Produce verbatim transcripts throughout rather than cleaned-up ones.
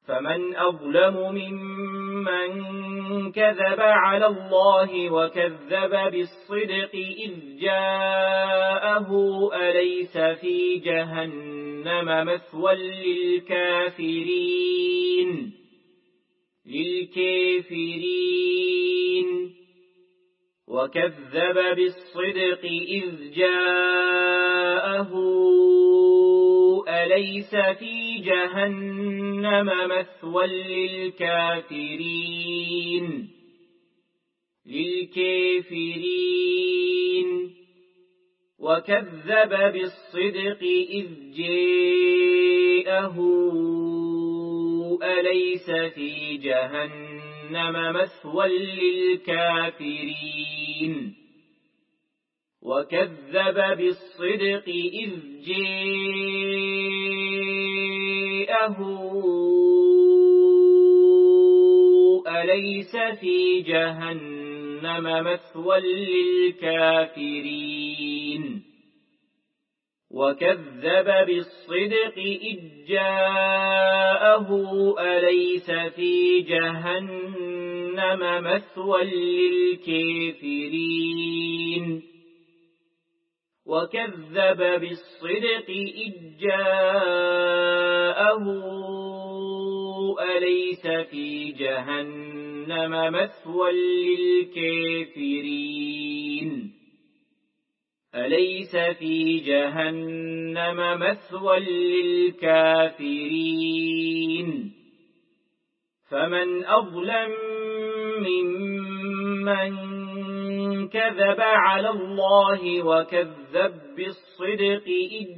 فمن أظلم ممن كذب على الله وكذب بالصدق إذ جاءه أليس في جهنم مثوى للكافرين للكافرين وكذب بالصدق إذ جاءه أليس في جهنم مثوى للكافرين للكافرين وكذب بالصدق إذ جاءه أليس في جهنم مثوى للكافرين وكذب بالصدق إذ جاءه أليس في جهنم مثوى للكافرين وكذب بالصدق إذ جاءه أليس في جهنم مثوى للكافرين وكذب بالصدق إذ جاءه أليس في جهنم مثوى للكافرين أليس في جهنم مثوى للكافرين فمن أظلم ممن كذب على الله وكذب بالصدق إذ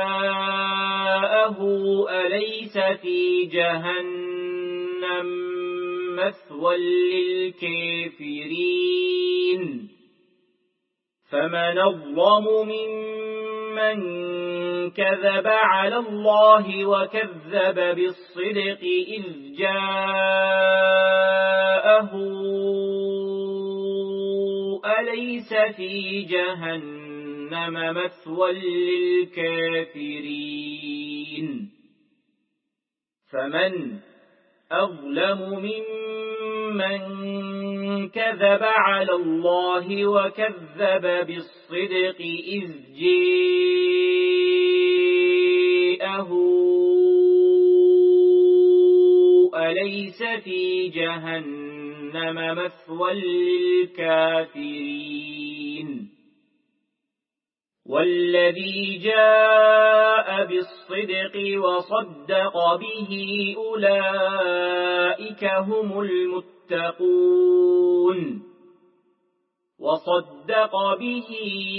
جاءه أليس في جهنم مثوى للكافرين فمن أظلم ممن كذب على الله وكذب بالصدق إذ جاءه أليس في جهنم مثوى للكافرين فمن أظلم ممن كذب على الله وكذب بالصدق إذ جاءه أليس في جهنم مثوى للكافرين والذي جاء بالصدق وصدق به أولئك هم المتقون وصدق به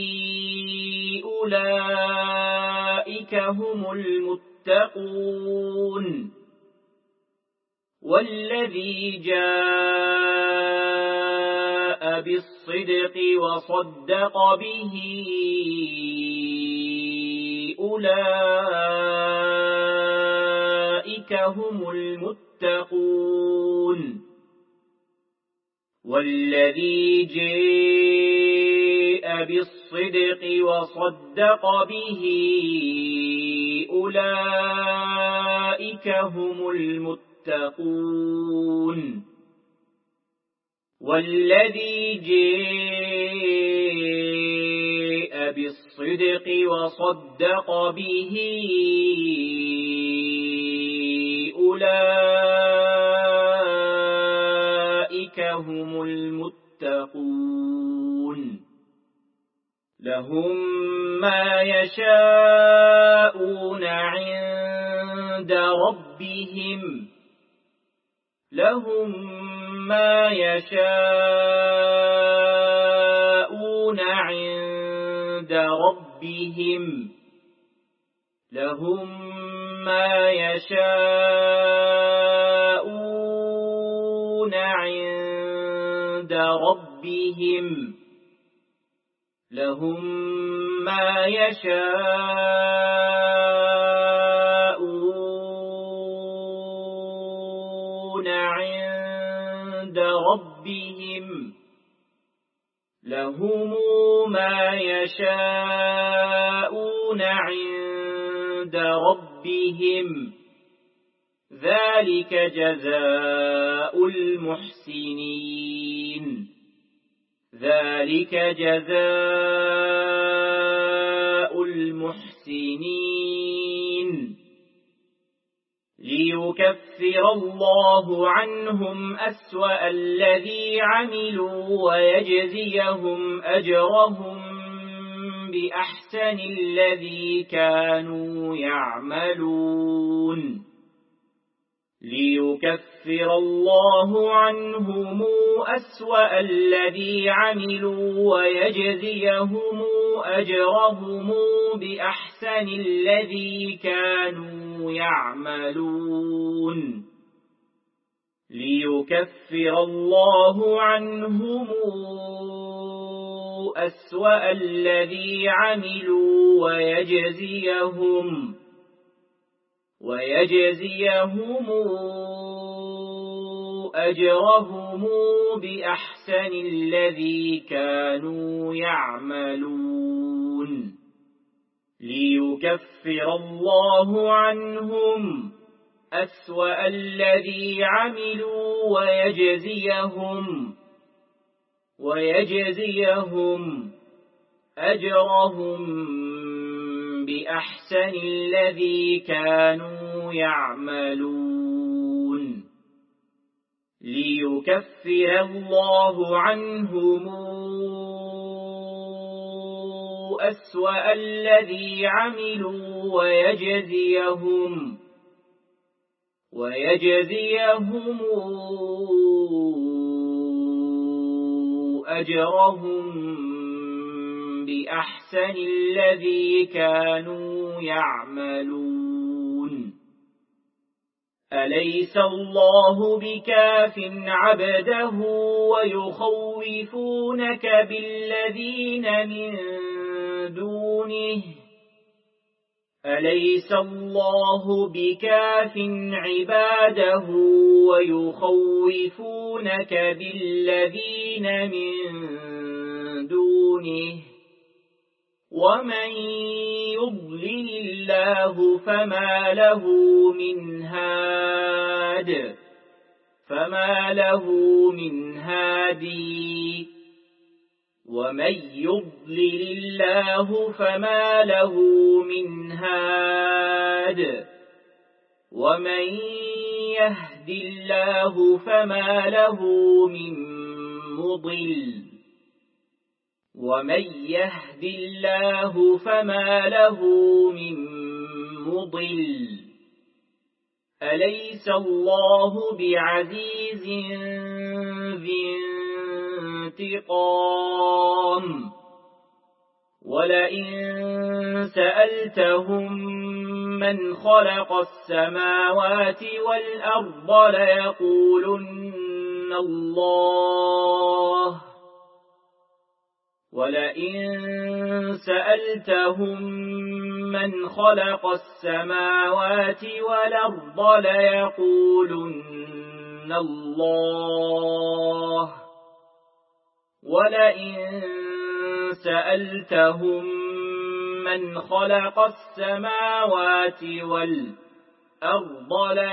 أولئك هم المتقون والذي جاء بالصدق وصدق به أولئك هم المتقون والذي جاء بالصدق وصدق به أولئك هم المتقون والذي جاء بالصدق وصدق به أولئك هم المتقون لهم ما يشاءون عند ربهم لهم ما يشاءون عند ربهم لهم ما يشاءون عند ربهم لهم ما يشاءون عند ربهم لهم ما يشاءون عند ربهم ذلك جزاء المحسنين ذلك جزاء المحسنين ليكفر الله عنهم أسوأ الذي عملوا ويجزيهم أجرهم بأحسن الذي كانوا يعملون ليكفر الله عنهم أسوأ الذي عملوا ويجزيهم أجرهم بأحسن الذي كانوا يعملون ليكفر الله عنهم أسوأ الذي عملوا ويجزيهم ويجزيهم أجرهم بأحسن الذي كانوا يعملون ليكفر الله عنهم أسوأ الذي عملوا ويجزيهم ويجزيهم أجرهم بأحسن الذي كانوا يعملون ليكفر الله عنهم أسوأ الذي عملوا ويجزيهم ويجزيهم أجرهم بأحسن الذي كانوا يعملون أليس الله بكاف عبده ويخوفونك بالذين من دونه أليس الله بكاف عباده ويخوفونك بالذين من دونه ومن يضلل الله فما له من هاد فما له من هادي ومن يضلل الله فما له من هاد ومن يهد الله فما له من مضل ومن يهد الله فما له من مضل أليس الله بعزيز ذي انتقام ولئن سألتهم من خلق السماوات والأرض ليقولن الله ولئن سألتهم من خلق السماوات والأرض ليقولن الله ولئن سألتهم من خلق السماوات والأرض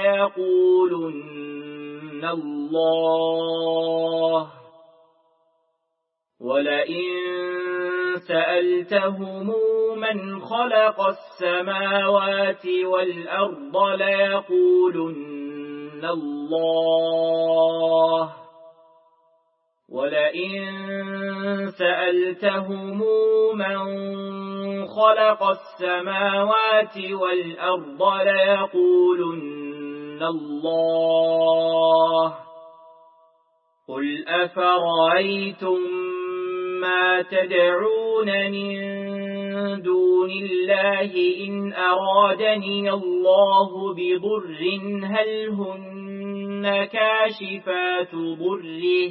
ليقولن الله ولئن سألتهم من خلق السماوات والأرض ليقولن الله ولئن سألتهم من خلق السماوات والأرض ليقولن الله قل أفرأيتم ما تدعون من دون الله إن أرادني الله بضر هل هن كاشفات ضره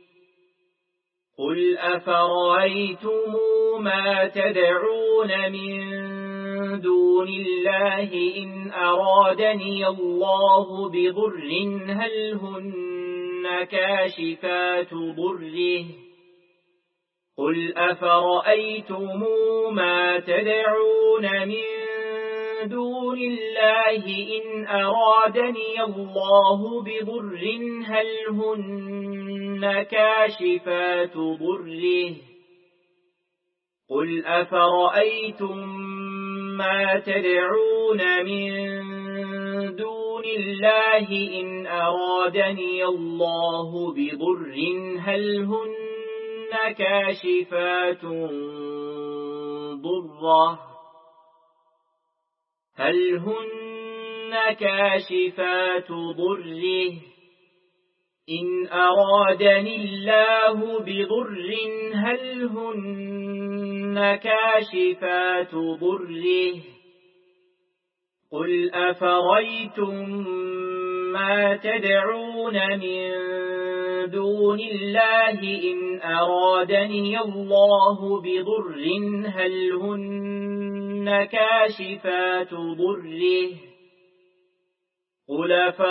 قل أفرأيتم ما تدعون من دون الله إن أرادني الله بضر هل هن كاشفات ضره قل أفرأيتم ما تدعون من دون الله إن أرادني الله بضر هل هن كاشفات ضره قل أفرأيتم ما تدعون من دون الله إن أرادني الله بضر هل هن كاشفات ضره هل هن كاشفات ضره إن أرادني الله بضر هل هن كاشفات ضره قل أفرأيتم ما تدعون من دون الله إن أرادني الله بضر هل هن كاشفات ضره قل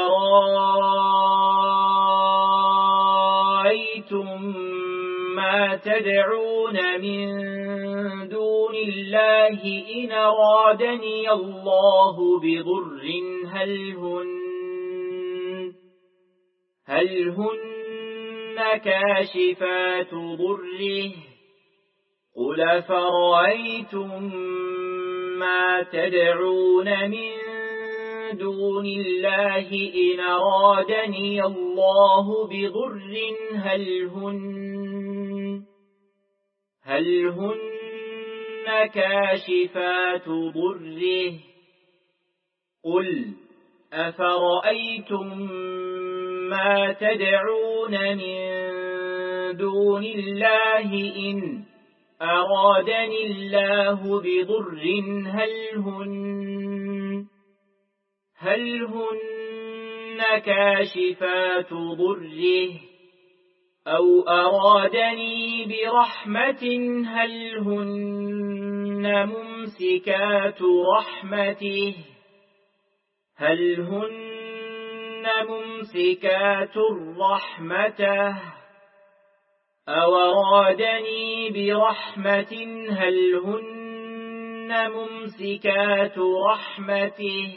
أفرأيتم ما تدعون من دون الله إن أرادني الله بضر هل هن هل هن كاشفات ضره قل أفرأيتم ما تدعون من دون الله إن أرادني الله بضر هل هن هل هن كاشفات ضره قل أفرأيتم ما تدعون من دون الله إن أرادني الله بضر هل هن هل هن كاشفات ضره أو أرادني برحمة هل هن ممسكات رحمته هل هن ممسكات رحمته أو أرادني برحمة هل هن ممسكات رحمته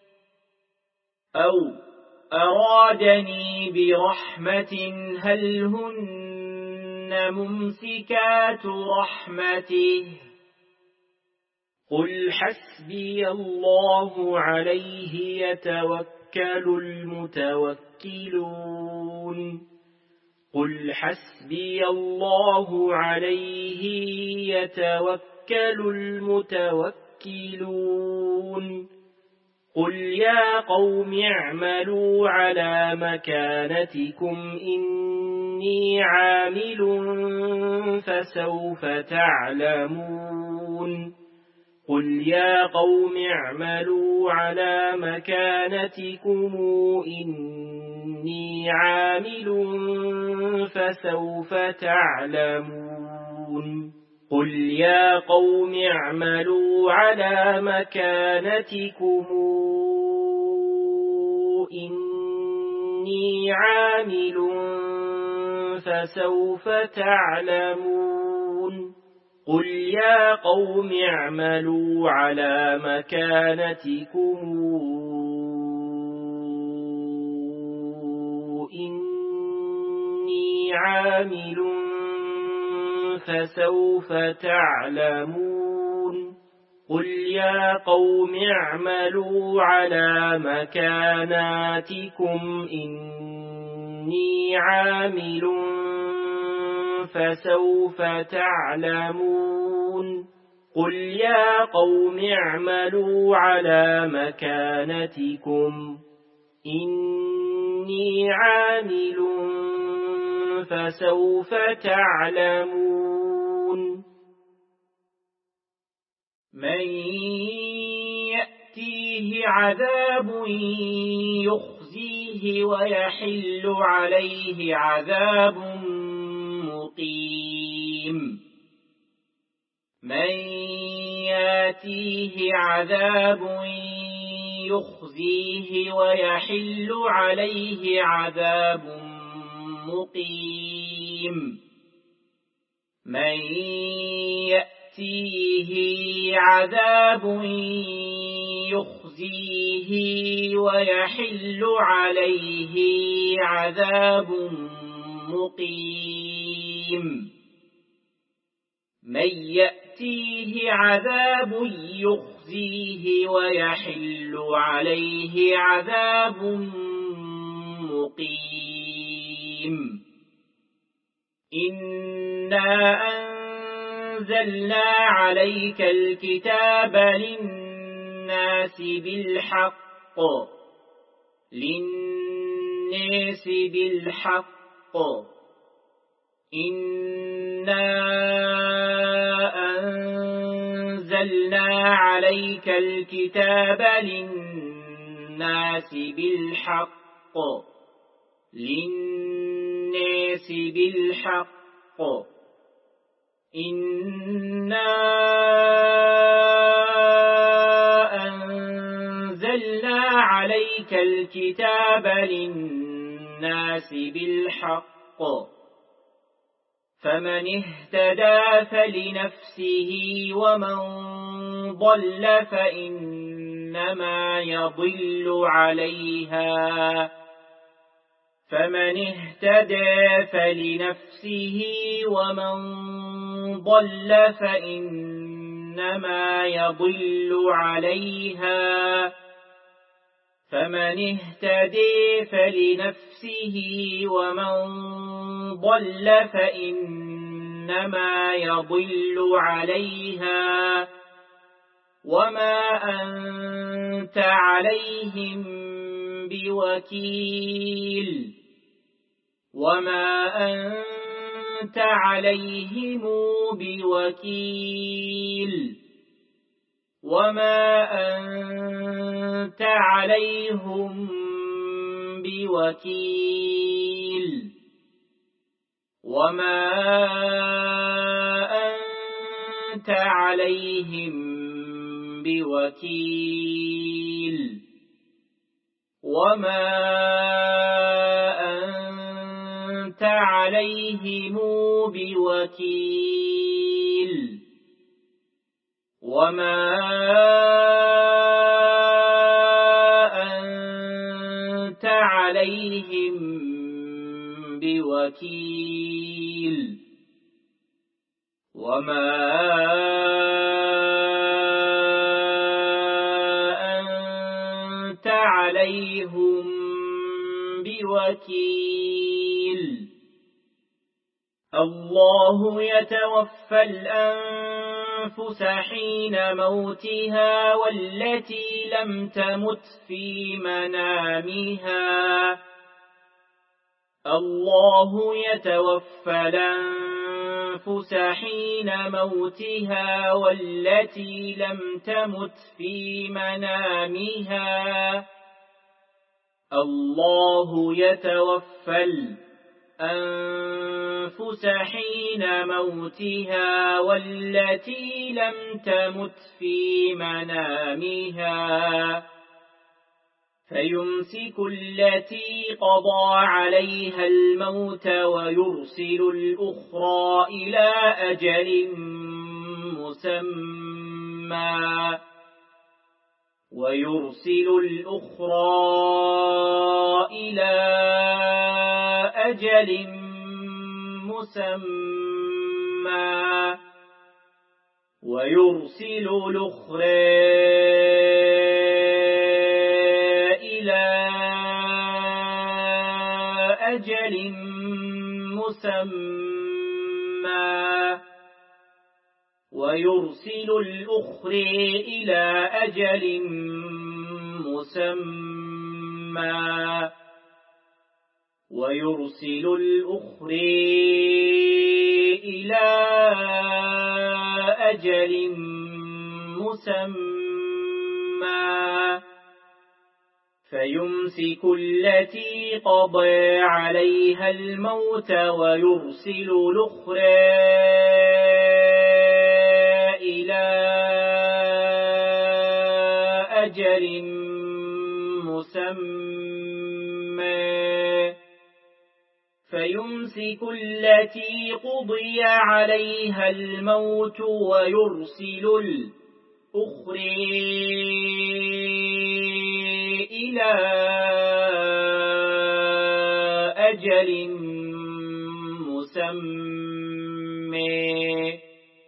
أو أرادني برحمة هل هن ممسكات رحمته قل حسبي الله عليه يتوكل المتوكلون قل حسبي الله عليه يتوكل المتوكلون قل يا قوم اعملوا على مكانتكم إني عامل فسوف تعلمون قل يا قوم اعملوا على مكانتكم إني عامل فسوف تعلمون قل يا قوم اعملوا على مكانتكم إني عامل فسوف تعلمون قل يا قوم اعملوا على مكانتكم إني عامل فسوف تعلمون قل يا قوم اعملوا على مكاناتكم إني عامل فسوف تعلمون قل يا قوم اعملوا على مكانتكم إني عامل فسوف تعلمون من يأتيه عذاب يخزيه ويحل عليه عذاب مقيم من يأتيه عذاب يخزيه ويحل عليه عذاب مقيم من يأتيه عذاب يخزيه ويحل عليه عذاب مقيم من يأتيه عذاب يخزيه ويحل عليه عذاب مقيم إنا أنزلنا عليك الكتاب للناس بالحق للناس بالحق إنا أنزلنا عليك الكتاب للناس بالحق للناس بالحق إنا أنزلنا عليك الكتاب للناس بالحق فمن اهتدى فلنفسه ومن ضل فإنما يضل عليها فمن اهتدى فلنفسه ومن ضل فإنما يضل عليها فمن اهتدى فلنفسه ومن ضل فإنما يضل عليها وما أنت عليهم بوكيل وما أنت عليهم بوكيل وما أنت عليهم بوكيل وما أنت عليهم بوكيل وما أنت عليهم بوكيل وما أنت عليهم بوكيل وما أنت عليهم بوكيل الله يتوفى الأنفس حين موتها والتي لم تمت في منامها الله يتوفى الأنفس حين موتها والتي لم تمت في منامها الله يتوفى الأنفس حين موتها والتي لم تمت في منامها فيمسك التي قضى عليها الموت ويرسل الأخرى إلى أجل مسمى ويرسل الأخرى إلى أجل مسمى ويرسل الأخرى إلى أجل مسمى ويرسل الأخرى إلى أجل مسمى ويرسل الأخرى إلى أجل مسمى فيمسك التي قضى عليها الموت ويرسل الأخرى إلى أجل مسمى فيمسك التي قضي عليها الموت ويرسل الأخرى إلى أجل مسمى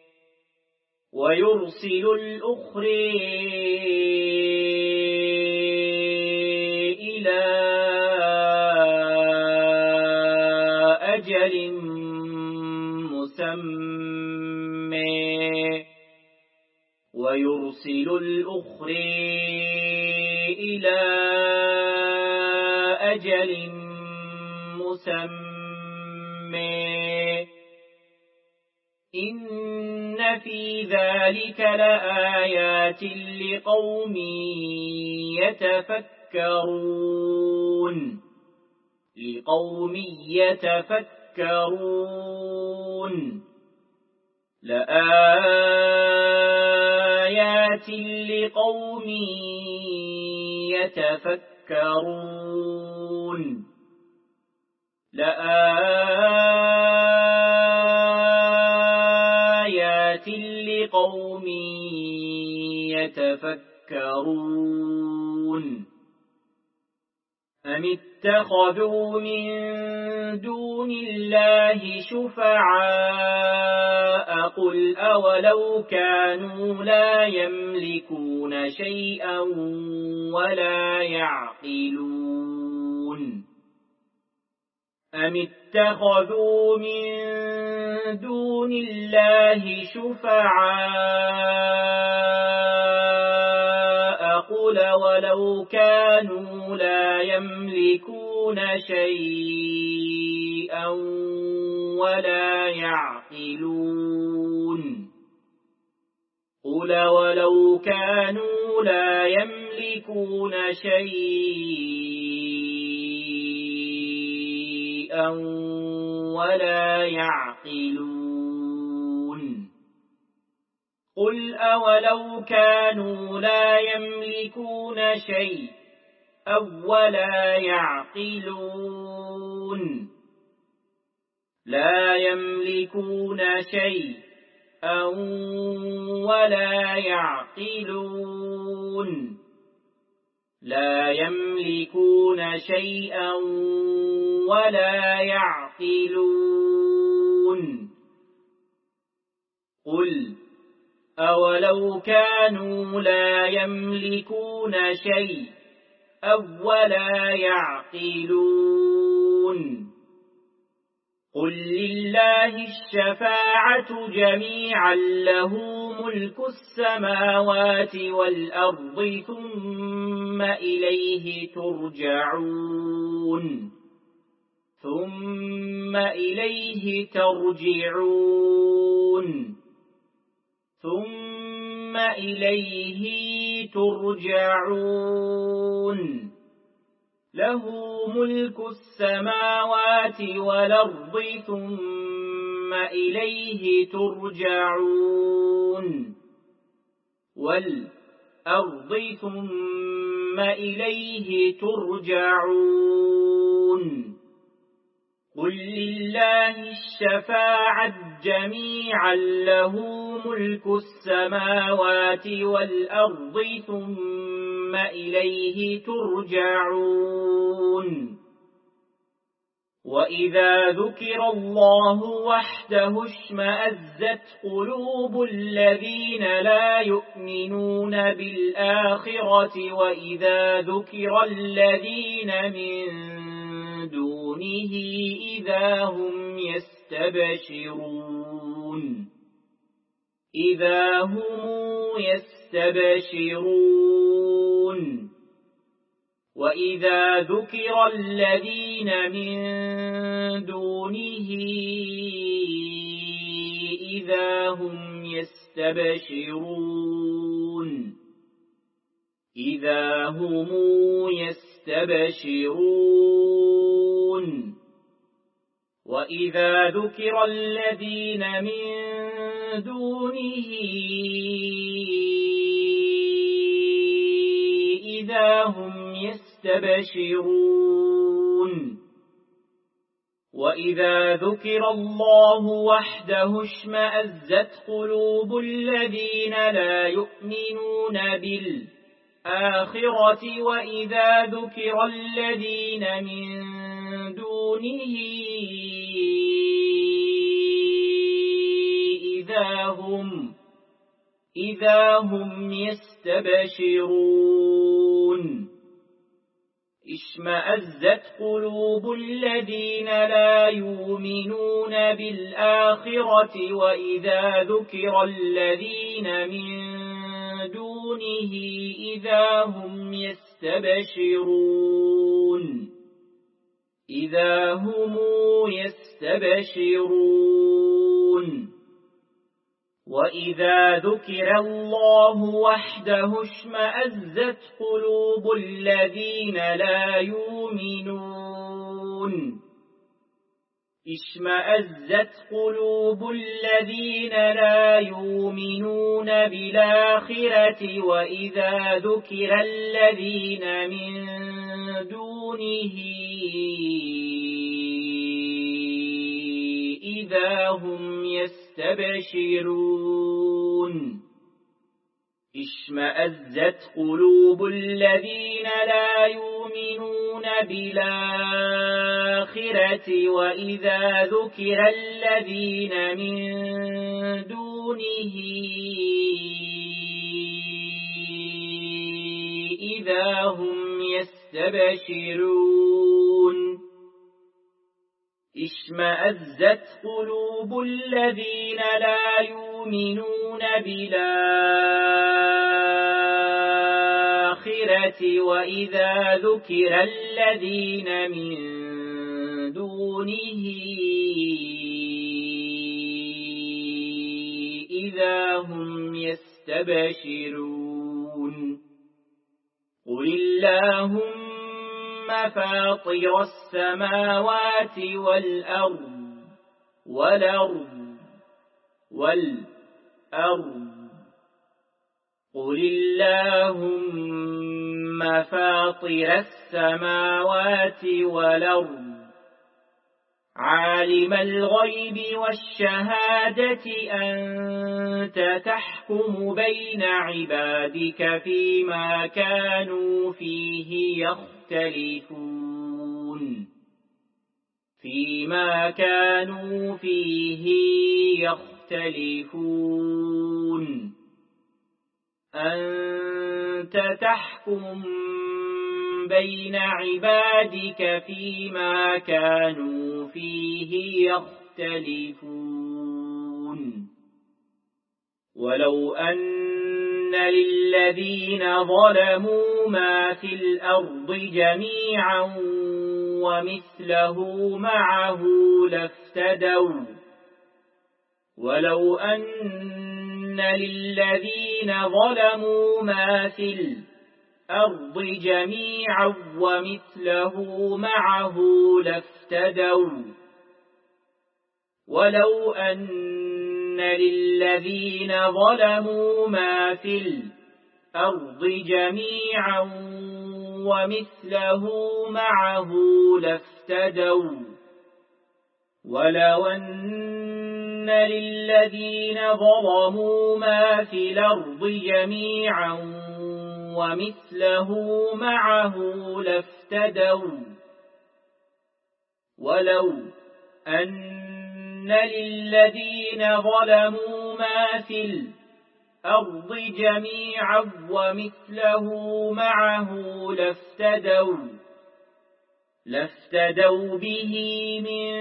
ويرسل الأخرى إلى أجل مسمى ويرسل الأخرى إلى أجل مسمى إن في ذلك لآيات لقوم يتفكرون لقوم يتفكرون لآيات لقوم يتفكرون لآيات لقوم يتفكرون أم اتخذوا من دون الله شفعاء قل أولو كانوا لا يملكون شيئا ولا يعقلون أم اتخذوا من دون الله شفعاء قل ولو كانوا لا يملكون شيئا ولا يعقلون قل ولو كانوا لا يملكون شيئا ولا يعقلون قل أولو كانوا لا يملكون شيئا ولا يعقلون لا يملكون شيئا ولا يعقلون لا يملكون شيئا ولا يعقلون قل أولو كانوا لا يملكون شيئا ولا يعقلون قل لله الشفاعة جميعا له ملك السماوات والأرض ثم إليه ترجعون ثم إليه ترجعون ثم إليه ترجعون له ملك السماوات والأرض ثم إليه ترجعون والأرض ثم إليه ترجعون قل لله الشفاعة جميعا له ملك السماوات والأرض ثم إليه ترجعون وإذا ذكر الله وحده اشمأزت قلوب الذين لا يؤمنون بالآخرة وإذا ذكر الذين من دونه إذا هم يستبشرون إذا هم يستبشرون وإذا ذكر الذين من دونه إذا هم يستبشرون إذا هم يستبشرون وإذا ذكر الذين من دونه إذا هم يستبشرون وإذا ذكر الله وحده اشمأزت قلوب الذين لا يؤمنون بالآخرة بالآخرة وإذا ذكر الذين من دونه إذا هم إذا هم يستبشرون اشمأزت قلوب الذين لا يؤمنون بالآخرة وإذا ذكر الذين من دونه إذا هم يستبشرون إذا هم يستبشرون وإذا ذكر الله وحده اشمأزت قلوب الذين لا يؤمنون اشمأزت قلوب الذين لا يؤمنون بالآخرة وإذا ذكر الذين من دونه إذا هم يستبشرون اشمأزت قلوب الذين لا يؤمنون بالآخرة وإذا ذكر الذين من دونه إذا هم يستبشرون اشمأزت قلوب الذين لا يؤمنون بالآخرة وإذا ذكر الذين من دونه إذا هم يستبشرون قل اللهم فاطر السماوات والأرض والأرض والأرض قل اللهم فاطر السماوات والأرض عالم الغيب والشهادة أنت تحكم بين عبادك فيما كانوا فيه يختلفون فيما كانوا فيه يختلفون أنت تحكم بين عبادك فيما كانوا فيه يختلفون ولو أن للذين ظلموا ما في الأرض جميعا ومثله معه لافتدوا ولو أن للذين ظلموا ما في الأرض جميعا ومثله معه لافتدوا ولو أن للذين ظلموا ما في الأرض جميعا ومثله معه لافتدوا ولو أن للذين ظلموا ما في الأرض جميعا ومثله معه لافتدوا ولو أن للذين ظلموا ما في الأرض جميعا ومثله معه لافتدوا لافتدوا به من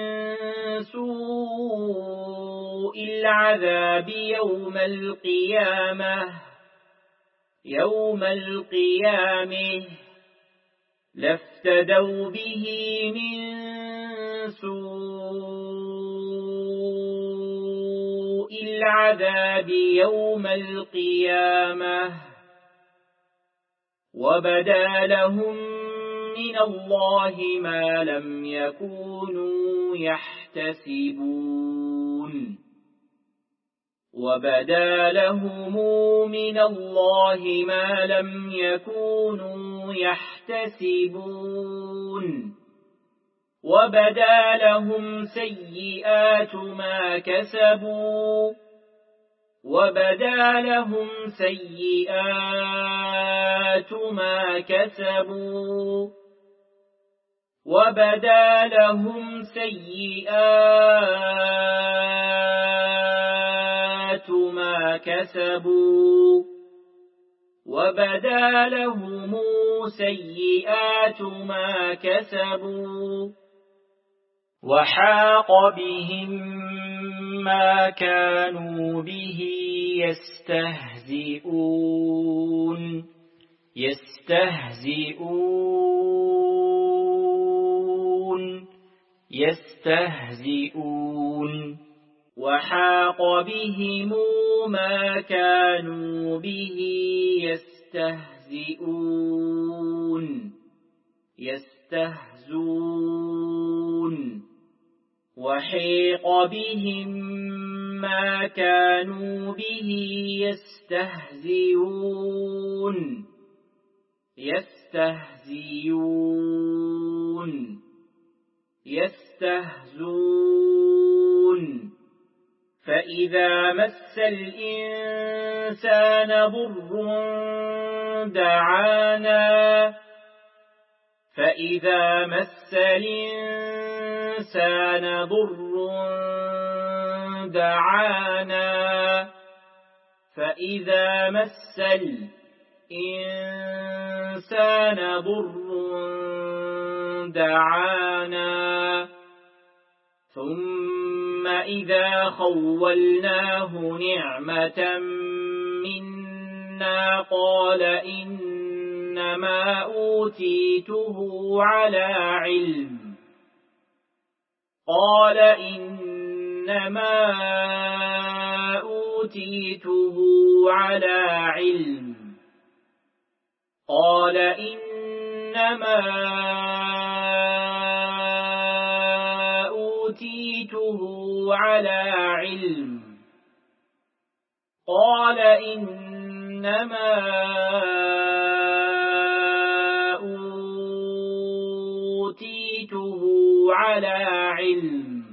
سوء العذاب يوم القيامة يوم القيامة لافتدوا به من سوء العذاب يوم القيامة وبدا لهم من الله ما لم يكونوا يحتسبون وبدا لهم من الله ما لم يكونوا يحتسبون وبدا لهم سيئات ما كسبوا وبدا لهم سيئات سيئات ما كسبوا وبدا لهم سيئات ما كسبوا وبدا لهم سيئات ما كسبوا وحاق بهم ما كانوا به يستهزئون يستهزئون يستهزئون وحاق بهم ما كانوا به يستهزئون يستهزون وحيق بهم ما كانوا به يستهزئون يستهزئون يستهزون فإذا مس الإنسان ضر دعانا فإذا مس الإنسان ضر دعانا فإذا مس الإنسان ضر دعانا ثم إذا خولناه نعمة منا قال إنما أوتيته على علم قال إنما أوتيته على علم قال إنما أوتيته على علم قال إنما أوتيته على علم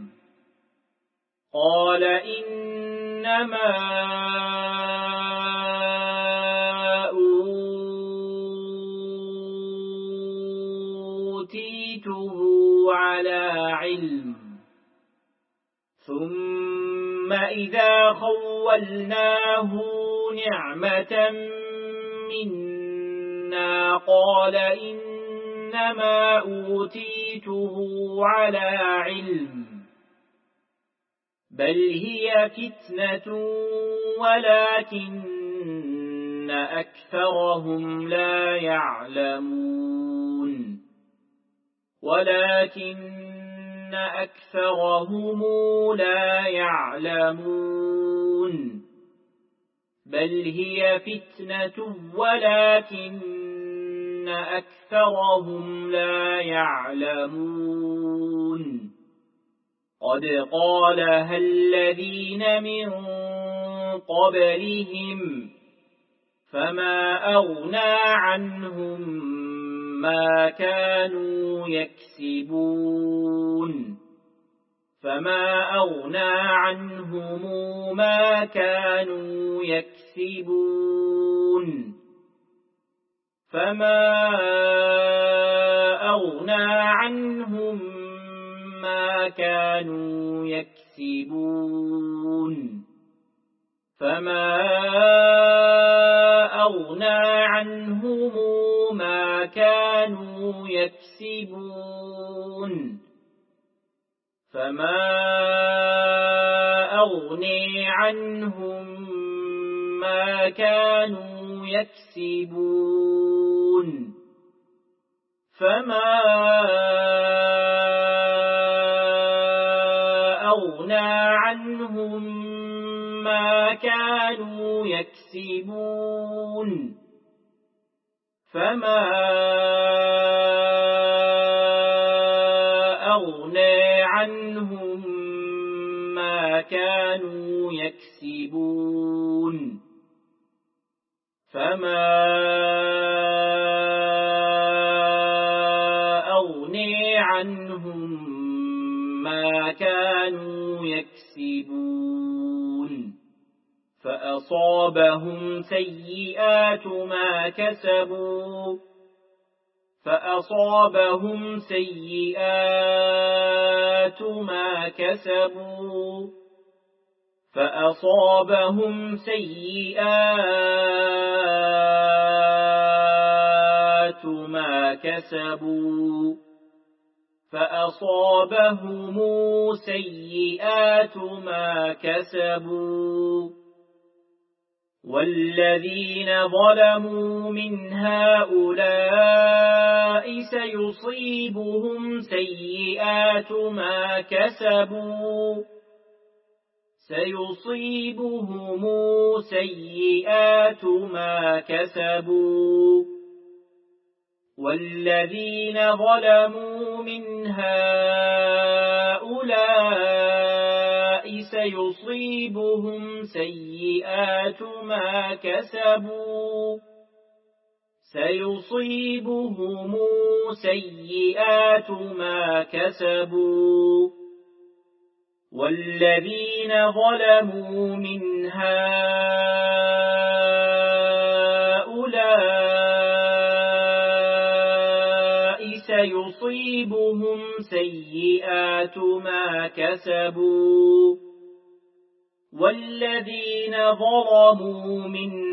قال إنما أوتيته على علم ثم إذا خولناه نعمة منا قال إنما أوتيته على علم بل هي فتنة ولكن أكثرهم لا يعلمون ولكن أكثرهم لا يعلمون بل هي فتنة ولكن أكثرهم لا يعلمون قد قالها الذين من قبلهم فما أغنى عنهم ما كانوا يكسبون فما أغنى عنهم ما كانوا يكسبون فما أغنى عنهم ما كانوا يكسبون فما أغنى عنهم ما كانوا يكسبون فما أغني عنهم ما كانوا يكسبون فما أغنى عنهم ما كانوا يكسبون فما أغنى عنهم ما كانوا يكسبون فما أغني عنهم ما كانوا يكسبون فأصابهم سيئات ما كسبوا فأصابهم سيئات ما كسبوا فأصابهم سيئات ما كسبوا فأصابهم سيئات ما كسبوا والذين ظلموا من هؤلاء سيصيبهم سيئات ما كسبوا سيصيبهم سيئات ما كسبوا والذين ظلموا من هؤلاء سيصيبهم سيئات ما كسبوا سيصيبهم سيئات ما كسبوا والذين ظلموا من هؤلاء سيصيبهم سيئات ما كسبوا والذين ظلموا من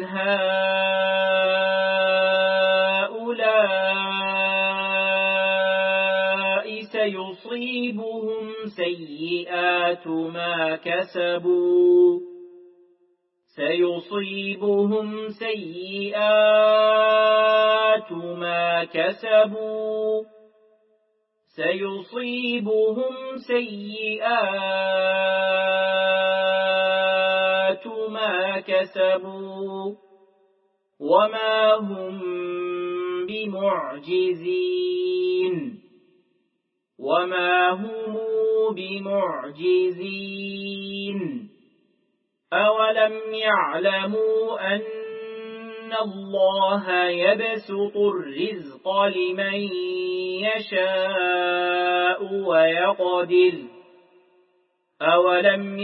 هؤلاء سيصيبهم سيئات ما كسبوا سيصيبهم سيئات ما كسبوا سيصيبهم سيئات ما كسبوا وما هم بمعجزين وما هم بمعجزين أولم يعلموا أن الله يبسط الرزق لمن يشاء ويقدر أولم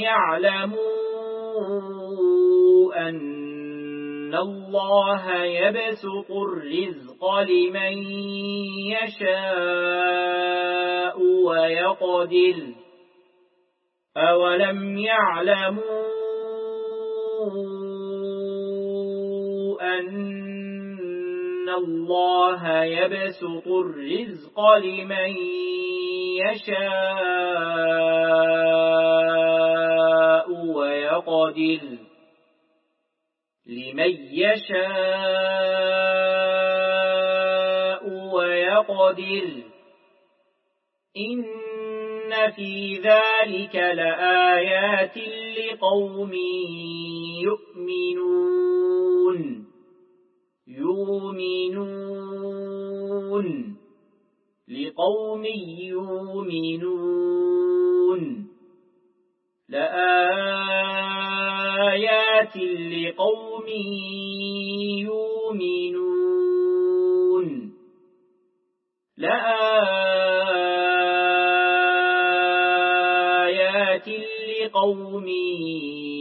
يعلموا أن الله يبسط الرزق لمن يشاء ويقدر أولم يعلموا أن الله يبسط الرزق لمن يشاء ويقدر لمن يشاء ويقدر إن في ذلك لآيات لقوم يؤمنون يؤمنون لقوم يؤمنون لآيات لقوم يؤمنون لآيات لقوم